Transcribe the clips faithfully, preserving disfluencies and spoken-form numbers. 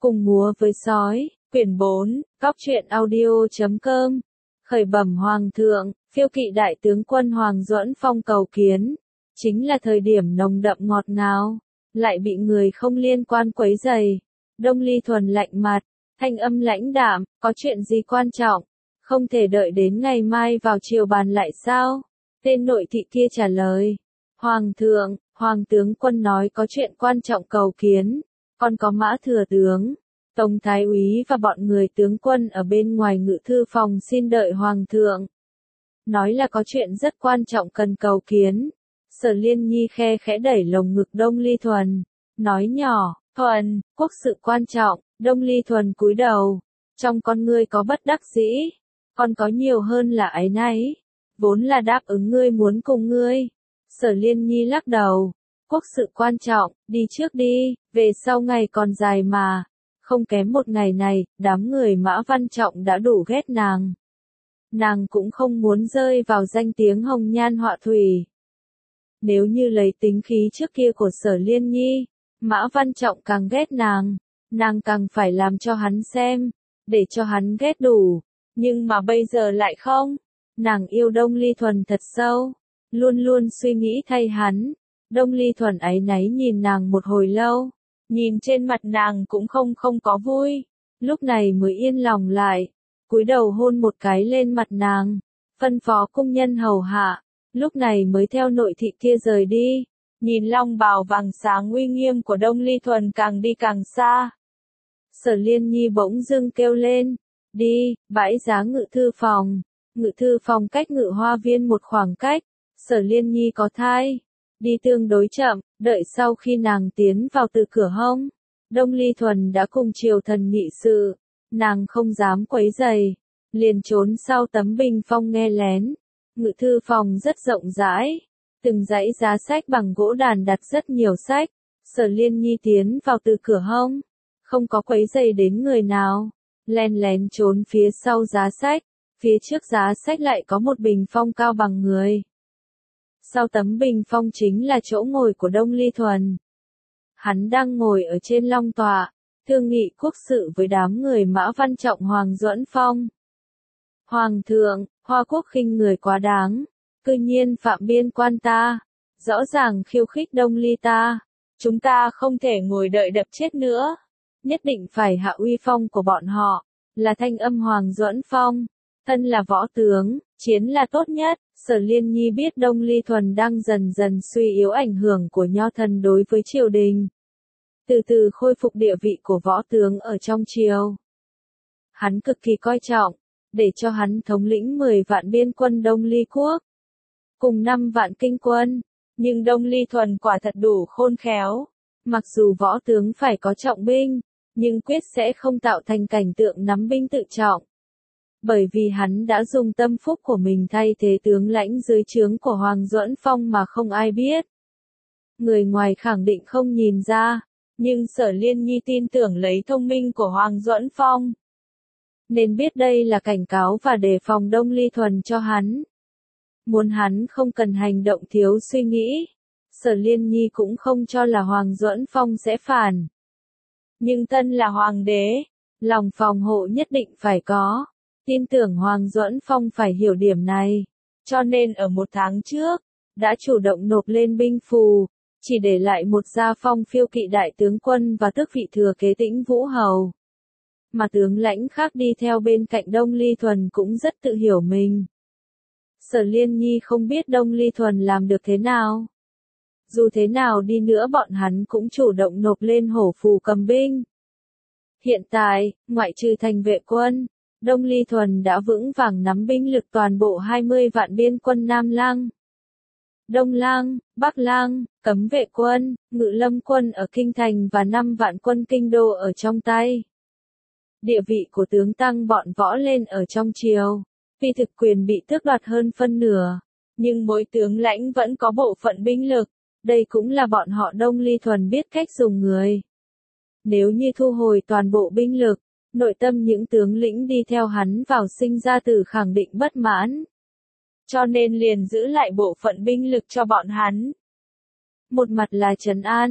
Cùng múa với sói, quyển bốn, góc truyện audio chấm com. Khởi bẩm Hoàng thượng, phiêu kỵ đại tướng quân Hoàng Duẫn Phong cầu kiến. Chính là thời điểm nồng đậm ngọt ngào, lại bị người không liên quan quấy rầy. Đông Ly Thuần lạnh mặt, thanh âm lãnh đạm, có chuyện gì quan trọng? Không thể đợi đến ngày mai vào chiều bàn lại sao? Tên nội thị kia trả lời. Hoàng thượng, Hoàng tướng quân nói có chuyện quan trọng cầu kiến. Còn có Mã thừa tướng, Tống thái úy và bọn người tướng quân ở bên ngoài ngự thư phòng xin đợi Hoàng thượng. Nói là có chuyện rất quan trọng cần cầu kiến. Sở Liên Nhi khe khẽ đẩy lồng ngực Đông Ly Thuần, nói nhỏ, Thuần, quốc sự quan trọng. Đông Ly Thuần cúi đầu, trong con ngươi có bất đắc dĩ, còn có nhiều hơn là áy náy, vốn là đáp ứng ngươi muốn cùng ngươi. Sở Liên Nhi lắc đầu, quốc sự quan trọng, đi trước đi, về sau ngày còn dài mà. Không kém một ngày này, đám người Mã Văn Trọng đã đủ ghét nàng. Nàng cũng không muốn rơi vào danh tiếng hồng nhan họa thủy. Nếu như lấy tính khí trước kia của Sở Liên Nhi, Mã Văn Trọng càng ghét nàng, nàng càng phải làm cho hắn xem, để cho hắn ghét đủ. Nhưng mà bây giờ lại không, nàng yêu Đông Ly Thuần thật sâu, luôn luôn suy nghĩ thay hắn. Đông Ly Thuần áy náy nhìn nàng một hồi lâu, nhìn trên mặt nàng cũng không không có vui, lúc này mới yên lòng lại, cúi đầu hôn một cái lên mặt nàng, phân phó cung nhân hầu hạ, lúc này mới theo nội thị kia rời đi, nhìn long bào vàng sáng uy nghiêm của Đông Ly Thuần càng đi càng xa. Sở Liên Nhi bỗng dưng kêu lên, đi, bãi giá ngự thư phòng, ngự thư phòng cách ngự hoa viên một khoảng cách, Sở Liên Nhi có thai. Đi tương đối chậm, đợi sau khi nàng tiến vào từ cửa hông, Đông Ly Thuần đã cùng triều thần nghị sự, nàng không dám quấy rầy, liền trốn sau tấm bình phong nghe lén. Ngự thư phòng rất rộng rãi, từng dãy giá sách bằng gỗ đàn đặt rất nhiều sách. Sở Liên Nhi tiến vào từ cửa hông, không có quấy rầy đến người nào, len lén trốn phía sau giá sách, phía trước giá sách lại có một bình phong cao bằng người. Sau tấm bình phong chính là chỗ ngồi của Đông Ly Thuần. Hắn đang ngồi ở trên long tọa, thương nghị quốc sự với đám người Mã Văn Trọng Hoàng Duẫn Phong. Hoàng thượng, Hoa quốc khinh người quá đáng, cư nhiên phạm biên quan ta, rõ ràng khiêu khích Đông Ly ta, chúng ta không thể ngồi đợi đập chết nữa, nhất định phải hạ uy phong của bọn họ, là thanh âm Hoàng Duẫn Phong, thân là võ tướng, chiến là tốt nhất. Sở Liên Nhi biết Đông Ly Thuần đang dần dần suy yếu ảnh hưởng của nho thần đối với triều đình, từ từ khôi phục địa vị của võ tướng ở trong triều. Hắn cực kỳ coi trọng, để cho hắn thống lĩnh mười vạn biên quân Đông Ly quốc, cùng năm vạn kinh quân, nhưng Đông Ly Thuần quả thật đủ khôn khéo, mặc dù võ tướng phải có trọng binh, nhưng quyết sẽ không tạo thành cảnh tượng nắm binh tự trọng. Bởi vì hắn đã dùng tâm phúc của mình thay thế tướng lãnh dưới trướng của Hoàng Duẫn Phong mà không ai biết. Người ngoài khẳng định không nhìn ra, nhưng Sở Liên Nhi tin tưởng lấy thông minh của Hoàng Duẫn Phong, nên biết đây là cảnh cáo và đề phòng Đông Ly Thuần cho hắn. Muốn hắn không cần hành động thiếu suy nghĩ, Sở Liên Nhi cũng không cho là Hoàng Duẫn Phong sẽ phản. Nhưng thân là hoàng đế, lòng phòng hộ nhất định phải có. Tin tưởng Hoàng Duẫn Phong phải hiểu điểm này, cho nên ở một tháng trước, đã chủ động nộp lên binh phù, chỉ để lại một gia phong phiêu kỵ đại tướng quân và tước vị thừa kế Tĩnh Vũ Hầu. Mà tướng lãnh khác đi theo bên cạnh Đông Ly Thuần cũng rất tự hiểu mình. Sở Liên Nhi không biết Đông Ly Thuần làm được thế nào. Dù thế nào đi nữa bọn hắn cũng chủ động nộp lên hổ phù cầm binh. Hiện tại, ngoại trừ thành vệ quân, Đông Ly Thuần đã vững vàng nắm binh lực toàn bộ hai mươi vạn biên quân Nam Lang, Đông Lang, Bắc Lang, cấm vệ quân, ngự lâm quân ở Kinh Thành và năm vạn quân kinh đô ở trong tay. Địa vị của tướng tăng bọn võ lên ở trong triều, vì thực quyền bị tước đoạt hơn phân nửa, nhưng mỗi tướng lãnh vẫn có bộ phận binh lực, đây cũng là bọn họ Đông Ly Thuần biết cách dùng người. Nếu như thu hồi toàn bộ binh lực, nội tâm những tướng lĩnh đi theo hắn vào sinh ra tử khẳng định bất mãn. Cho nên liền giữ lại bộ phận binh lực cho bọn hắn. Một mặt là trấn an,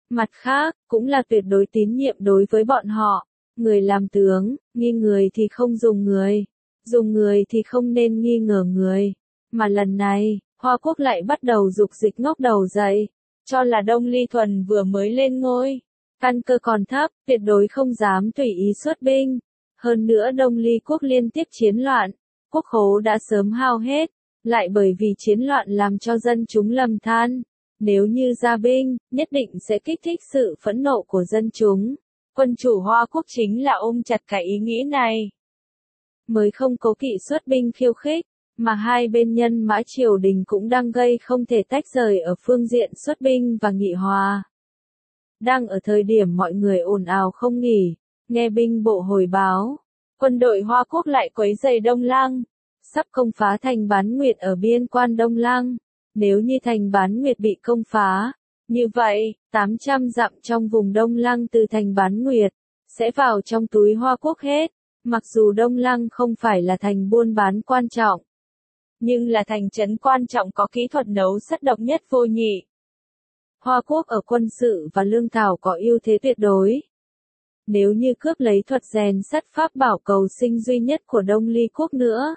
Mặt khác, cũng là tuyệt đối tín nhiệm đối với bọn họ. Người làm tướng, nghi người thì không dùng người, dùng người thì không nên nghi ngờ người. Mà lần này, Hoa Quốc lại bắt đầu dục dịch ngóc đầu dậy, cho là Đông Ly Thuần vừa mới lên ngôi, căn cơ còn thấp, tuyệt đối không dám tùy ý xuất binh. Hơn nữa Đông Ly Quốc liên tiếp chiến loạn, quốc khố đã sớm hao hết, lại bởi vì chiến loạn làm cho dân chúng lầm than. Nếu như ra binh, nhất định sẽ kích thích sự phẫn nộ của dân chúng. Quân chủ Hoa Quốc chính là ôm chặt cái ý nghĩ này, mới không cố kỵ xuất binh khiêu khích, mà hai bên nhân mã triều đình cũng đang gây không thể tách rời ở phương diện xuất binh và nghị hòa. Đang ở thời điểm mọi người ồn ào không nghỉ, nghe binh bộ hồi báo, quân đội Hoa Quốc lại quấy rầy Đông Lăng, sắp công phá thành Bán Nguyệt ở biên quan Đông Lăng. Nếu như thành Bán Nguyệt bị công phá, như vậy, tám trăm dặm trong vùng Đông Lăng từ thành Bán Nguyệt, sẽ vào trong túi Hoa Quốc hết. Mặc dù Đông Lăng không phải là thành buôn bán quan trọng, nhưng là thành trấn quan trọng có kỹ thuật nấu sắt độc nhất vô nhị. Hoa Quốc ở quân sự và lương thảo có ưu thế tuyệt đối. Nếu như cướp lấy thuật rèn sắt pháp bảo cầu sinh duy nhất của Đông Ly Quốc nữa,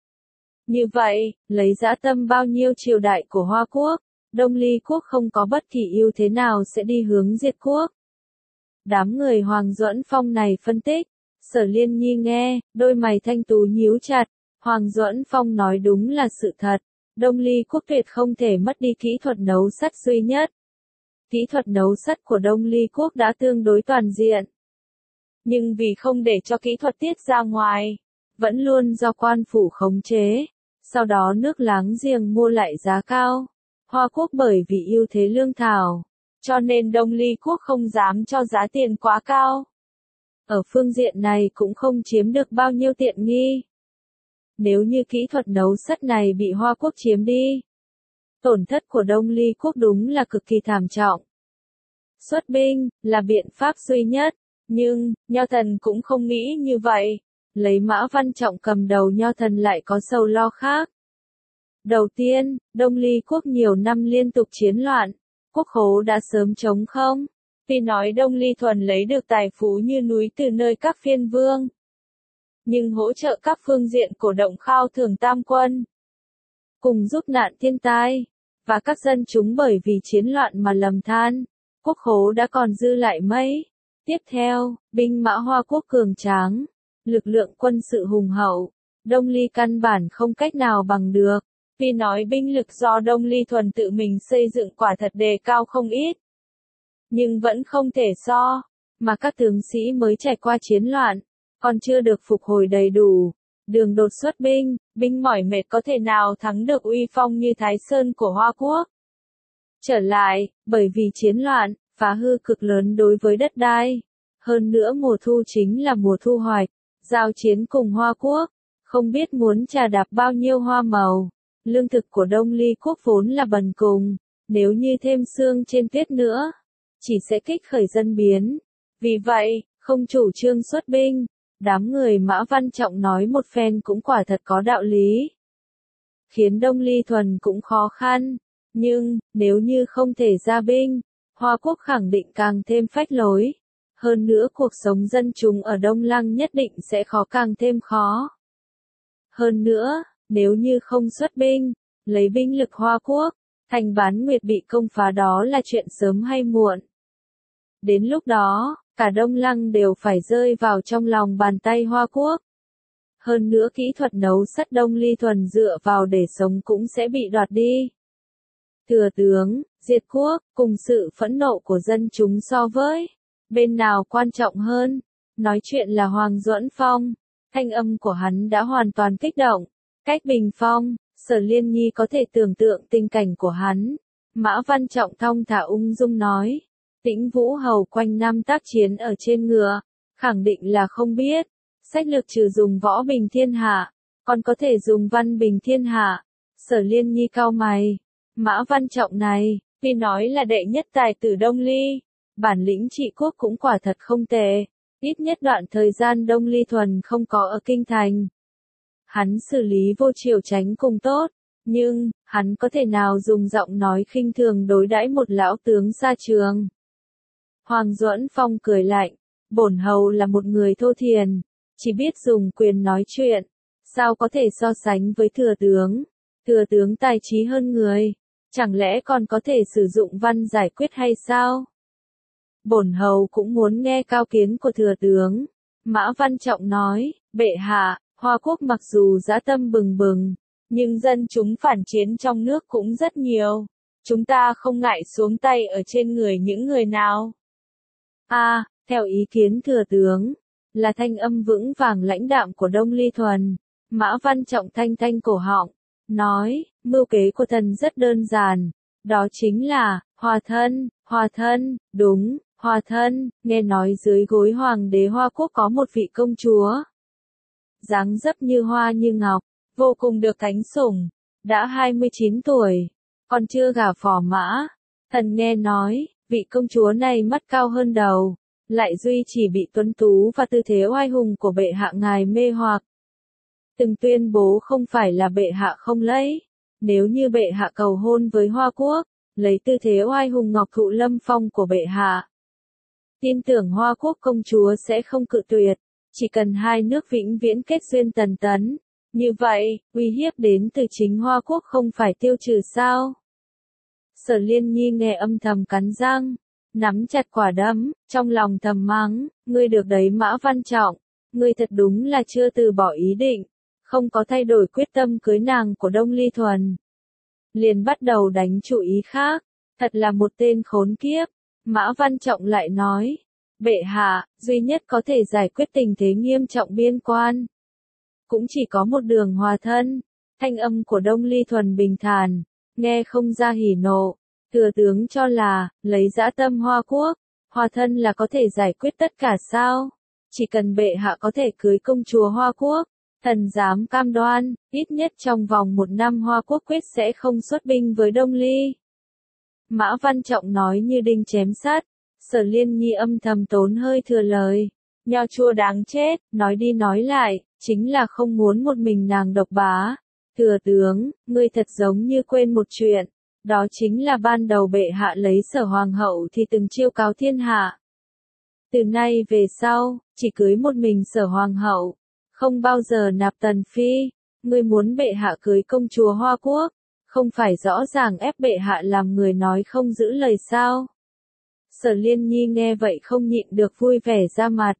như vậy, lấy dã tâm bao nhiêu triều đại của Hoa Quốc, Đông Ly Quốc không có bất kỳ ưu thế nào sẽ đi hướng diệt quốc. Đám người Hoàng Duẫn Phong này phân tích, Sở Liên Nhi nghe, đôi mày thanh tú nhíu chặt, Hoàng Duẫn Phong nói đúng là sự thật, Đông Ly Quốc tuyệt không thể mất đi kỹ thuật nấu sắt duy nhất. Kỹ thuật nấu sắt của Đông Ly Quốc đã tương đối toàn diện. Nhưng vì không để cho kỹ thuật tiết ra ngoài, vẫn luôn do quan phủ khống chế, sau đó nước láng giềng mua lại giá cao. Hoa Quốc bởi vì ưu thế lương thảo, cho nên Đông Ly Quốc không dám cho giá tiền quá cao. Ở phương diện này cũng không chiếm được bao nhiêu tiện nghi. Nếu như kỹ thuật nấu sắt này bị Hoa Quốc chiếm đi, tổn thất của Đông Ly Quốc đúng là cực kỳ thảm trọng. Xuất binh là biện pháp duy nhất, nhưng Nho Thần cũng không nghĩ như vậy. Lấy Mã Văn Trọng cầm đầu Nho Thần lại có sầu lo khác. Đầu tiên, Đông Ly Quốc nhiều năm liên tục chiến loạn, quốc khố đã sớm trống không. Tuy nói Đông Ly Thuần lấy được tài phú như núi từ nơi các phiên vương, nhưng hỗ trợ các phương diện cổ động khao thưởng tam quân, cùng giúp nạn thiên tai, và các dân chúng bởi vì chiến loạn mà lầm than, quốc khố đã còn dư lại mấy. Tiếp theo, binh mã Hoa Quốc cường tráng, lực lượng quân sự hùng hậu, Đông Ly căn bản không cách nào bằng được. Tuy nói binh lực do Đông Ly Thuần tự mình xây dựng quả thật đề cao không ít, nhưng vẫn không thể so, mà các tướng sĩ mới trải qua chiến loạn, còn chưa được phục hồi đầy đủ. Đường đột xuất binh, binh mỏi mệt có thể nào thắng được uy phong như Thái Sơn của Hoa Quốc. Trở lại, bởi vì chiến loạn, phá hư cực lớn đối với đất đai. Hơn nữa mùa thu chính là mùa thu hoạch, giao chiến cùng Hoa Quốc, không biết muốn trà đạp bao nhiêu hoa màu. Lương thực của Đông Ly Quốc vốn là bần cùng, nếu như thêm sương trên tuyết nữa, chỉ sẽ kích khởi dân biến. Vì vậy, không chủ trương xuất binh, đám người Mã Văn Trọng nói một phen cũng quả thật có đạo lý. Khiến Đông Ly Thuần cũng khó khăn, nhưng, nếu như không thể ra binh, Hoa Quốc khẳng định càng thêm phách lối. Hơn nữa cuộc sống dân chúng ở Đông Lăng nhất định sẽ khó càng thêm khó. Hơn nữa, nếu như không xuất binh, lấy binh lực Hoa Quốc, thành Bán Nguyệt bị công phá đó là chuyện sớm hay muộn. Đến lúc đó, cả Đông Lăng đều phải rơi vào trong lòng bàn tay Hoa Quốc. Hơn nữa kỹ thuật nấu sắt Đông Ly Thuần dựa vào để sống cũng sẽ bị đoạt đi. Thừa tướng, diệt quốc, cùng sự phẫn nộ của dân chúng so với bên nào quan trọng hơn? Nói chuyện là Hoàng Duẫn Phong, thanh âm của hắn đã hoàn toàn kích động. Cách bình phong, Sở Liên Nhi có thể tưởng tượng tình cảnh của hắn. Mã Văn Trọng thong thả ung dung nói, Tĩnh Vũ Hầu quanh năm tác chiến ở trên ngựa, khẳng định là không biết. Sách lược trừ dùng võ bình thiên hạ, còn có thể dùng văn bình thiên hạ. Sở Liên Nhi cau mày, Mã Văn Trọng này, tuy nói là đệ nhất tài tử Đông Ly, bản lĩnh trị quốc cũng quả thật không tệ, ít nhất đoạn thời gian Đông Ly Thuần không có ở kinh thành. Hắn xử lý vô triều tránh cùng tốt, nhưng, hắn có thể nào dùng giọng nói khinh thường đối đãi một lão tướng xa trường. Hoàng Duẫn Phong cười lạnh, bổn hầu là một người thô thiền, chỉ biết dùng quyền nói chuyện, sao có thể so sánh với thừa tướng. Thừa tướng tài trí hơn người, chẳng lẽ còn có thể sử dụng văn giải quyết hay sao? Bổn hầu cũng muốn nghe cao kiến của thừa tướng. Mã Văn Trọng nói, bệ hạ, Hoa Quốc mặc dù dã tâm bừng bừng, nhưng dân chúng phản chiến trong nước cũng rất nhiều. Chúng ta không ngại xuống tay ở trên người những người nào. A, à, theo ý kiến thừa tướng, là thanh âm vững vàng lãnh đạm của Đông Ly Thuần. Mã Văn Trọng thanh thanh cổ họng, nói, mưu kế của thần rất đơn giản, đó chính là, hòa thân, hòa thân, đúng, hòa thân, nghe nói dưới gối hoàng đế Hoa Quốc có một vị công chúa. Dáng dấp như hoa như ngọc, vô cùng được cánh sủng, đã hai mươi chín tuổi, còn chưa gả phò mã. Thần nghe nói, vị công chúa này mắt cao hơn đầu, lại duy chỉ bị tuấn tú và tư thế oai hùng của bệ hạ ngài mê hoặc. Từng tuyên bố không phải là bệ hạ không lấy, nếu như bệ hạ cầu hôn với Hoa Quốc, lấy tư thế oai hùng ngọc thụ lâm phong của bệ hạ. Tin tưởng Hoa Quốc công chúa sẽ không cự tuyệt, chỉ cần hai nước vĩnh viễn kết duyên tần tấn. Như vậy, uy hiếp đến từ chính Hoa Quốc không phải tiêu trừ sao? Sở Liên Nhi nghe âm thầm cắn răng, nắm chặt quả đấm, trong lòng thầm mắng, ngươi được đấy Mã Văn Trọng, ngươi thật đúng là chưa từ bỏ ý định, không có thay đổi quyết tâm cưới nàng của Đông Ly Thuần. Liền bắt đầu đánh chủ ý khác, thật là một tên khốn kiếp. Mã Văn Trọng lại nói, bệ hạ, duy nhất có thể giải quyết tình thế nghiêm trọng biên quan. Cũng chỉ có một đường hòa thân. Thanh âm của Đông Ly Thuần bình thản, nghe không ra hỉ nộ. Thừa tướng cho là, lấy dã tâm Hoa Quốc, hòa thân là có thể giải quyết tất cả sao? Chỉ cần bệ hạ có thể cưới công chúa Hoa Quốc, thần dám cam đoan, ít nhất trong vòng một năm Hoa Quốc quyết sẽ không xuất binh với Đông Ly. Mã Văn Trọng nói như đinh chém sắt. Sở Liên Nhi âm thầm tốn hơi thừa lời. Nho chua đáng chết, nói đi nói lại, chính là không muốn một mình nàng độc bá. Thừa tướng, ngươi thật giống như quên một chuyện. Đó chính là ban đầu bệ hạ lấy Sở Hoàng hậu thì từng chiêu cáo thiên hạ. Từ nay về sau, chỉ cưới một mình Sở Hoàng hậu, không bao giờ nạp tần phi. Ngươi muốn bệ hạ cưới công chúa Hoa Quốc, không phải rõ ràng ép bệ hạ làm người nói không giữ lời sao? Sở Liên Nhi nghe vậy không nhịn được vui vẻ ra mặt.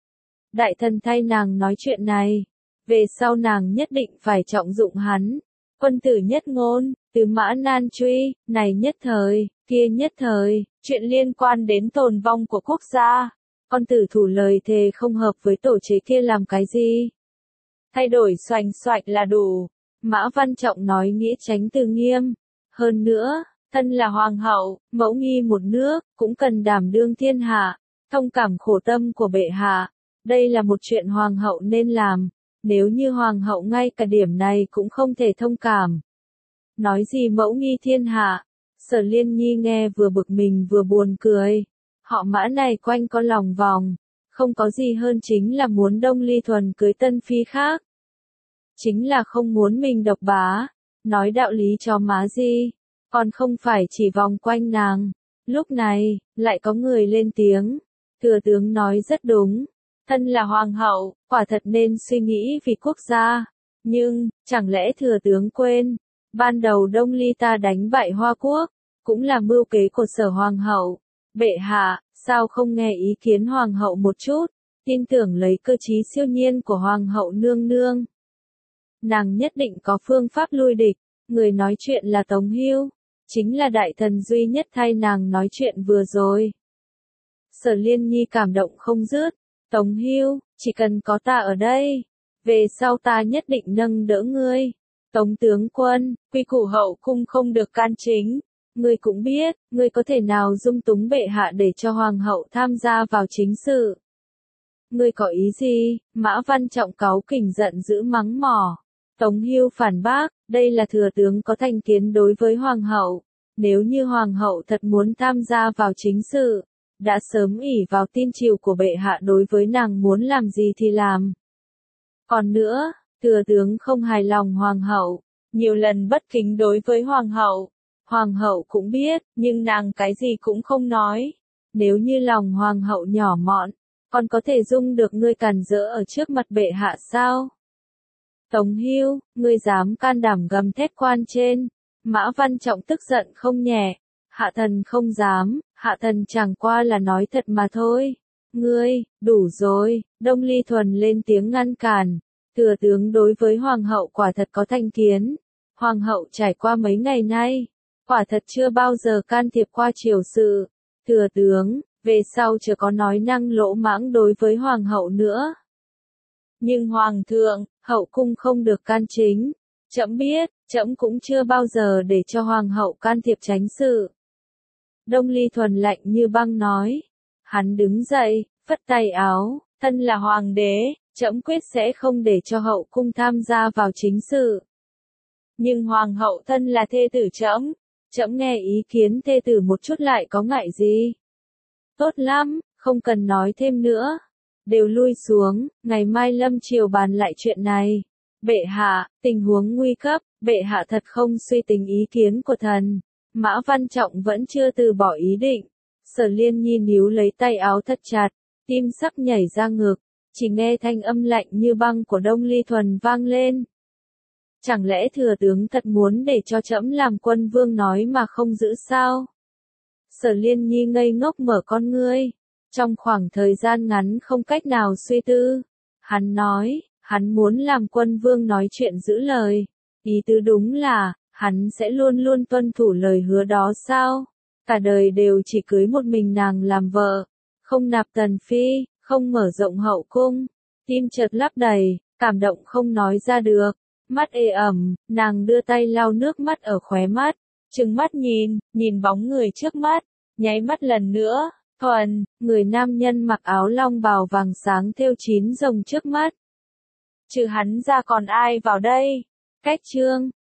Đại thần thay nàng nói chuyện này, về sau nàng nhất định phải trọng dụng hắn. Quân tử nhất ngôn, từ Mã Nan truy, này nhất thời, kia nhất thời, chuyện liên quan đến tồn vong của quốc gia. Con tử thủ lời thề không hợp với tổ chế kia làm cái gì? Thay đổi xoành xoạch là đủ. Mã Văn Trọng nói nghĩa tránh từ nghiêm. Hơn nữa, thân là hoàng hậu, mẫu nghi một nước, cũng cần đảm đương thiên hạ, thông cảm khổ tâm của bệ hạ. Đây là một chuyện hoàng hậu nên làm. Nếu như hoàng hậu ngay cả điểm này cũng không thể thông cảm. Nói gì mẫu nghi thiên hạ? Sở Liên Nhi nghe vừa bực mình vừa buồn cười. Họ Mã này quanh có lòng vòng, không có gì hơn chính là muốn Đông Ly Thuần cưới tân phi khác. Chính là không muốn mình độc bá, nói đạo lý cho má gì, còn không phải chỉ vòng quanh nàng. Lúc này, lại có người lên tiếng, thừa tướng nói rất đúng, thân là hoàng hậu, quả thật nên suy nghĩ vì quốc gia, nhưng, chẳng lẽ thừa tướng quên, ban đầu Đông Ly ta đánh bại Hoa Quốc, cũng là mưu kế của Sở Hoàng hậu. Bệ hạ, sao không nghe ý kiến Hoàng hậu một chút, tin tưởng lấy cơ trí siêu nhiên của Hoàng hậu nương nương. Nàng nhất định có phương pháp lui địch, người nói chuyện là Tống Hưu, chính là đại thần duy nhất thay nàng nói chuyện vừa rồi. Sở Liên Nhi cảm động không dứt, Tống Hưu, chỉ cần có ta ở đây, về sau ta nhất định nâng đỡ ngươi. Tống tướng quân, quy củ hậu cung không được can chính. Ngươi cũng biết, ngươi có thể nào dung túng bệ hạ để cho hoàng hậu tham gia vào chính sự. Ngươi có ý gì? Mã Văn Trọng cáu kỉnh giận dữ mắng mỏ. Tống Hưu phản bác, đây là thừa tướng có thành kiến đối với hoàng hậu. Nếu như hoàng hậu thật muốn tham gia vào chính sự, đã sớm ỷ vào tin chiều của bệ hạ đối với nàng muốn làm gì thì làm. Còn nữa, thừa tướng không hài lòng hoàng hậu, nhiều lần bất kính đối với hoàng hậu. Hoàng hậu cũng biết, nhưng nàng cái gì cũng không nói. Nếu như lòng hoàng hậu nhỏ mọn, còn có thể dung được ngươi càn rỡ ở trước mặt bệ hạ sao? Tống Hưu, ngươi dám can đảm gầm thét quan trên. Mã Văn Trọng tức giận không nhẹ. Hạ thần không dám, hạ thần chẳng qua là nói thật mà thôi. Ngươi, đủ rồi, Đông Ly Thuần lên tiếng ngăn cản. Thừa tướng đối với hoàng hậu quả thật có thành kiến. Hoàng hậu trải qua mấy ngày nay, quả thật chưa bao giờ can thiệp qua triều sự. Thừa tướng, về sau chưa có nói năng lỗ mãng đối với hoàng hậu nữa. Nhưng hoàng thượng, hậu cung không được can chính. Trẫm biết, trẫm cũng chưa bao giờ để cho hoàng hậu can thiệp chánh sự. Đông Ly Thuần lạnh như băng nói. Hắn đứng dậy, phất tay áo, thân là hoàng đế, trẫm quyết sẽ không để cho hậu cung tham gia vào chính sự. Nhưng hoàng hậu thân là thê tử trẫm, trẫm nghe ý kiến thê tử một chút lại có ngại gì. Tốt lắm, không cần nói thêm nữa. Đều lui xuống, ngày mai lâm triều bàn lại chuyện này. Bệ hạ, tình huống nguy cấp, bệ hạ thật không suy tính ý kiến của thần. Mã Văn Trọng vẫn chưa từ bỏ ý định. Sở Liên Nhi níu lấy tay áo thật chặt, tim sắc nhảy ra ngực, chỉ nghe thanh âm lạnh như băng của Đông Ly Thuần vang lên. Chẳng lẽ thừa tướng thật muốn để cho trẫm làm quân vương nói mà không giữ sao? Sở Liên Nhi ngây ngốc mở con ngươi, trong khoảng thời gian ngắn không cách nào suy tư. Hắn nói, hắn muốn làm quân vương nói chuyện giữ lời. Ý tứ đúng là, hắn sẽ luôn luôn tuân thủ lời hứa đó sao? Cả đời đều chỉ cưới một mình nàng làm vợ, không nạp tần phi, không mở rộng hậu cung. Tim chợt lấp đầy, cảm động không nói ra được. Mắt ê ẩm, nàng đưa tay lau nước mắt ở khóe mắt, trừng mắt nhìn, nhìn bóng người trước mắt, nháy mắt lần nữa. Thuần, người nam nhân mặc áo long bào vàng sáng thêu chín rồng trước mắt. Trừ hắn ra còn ai vào đây? Cách chương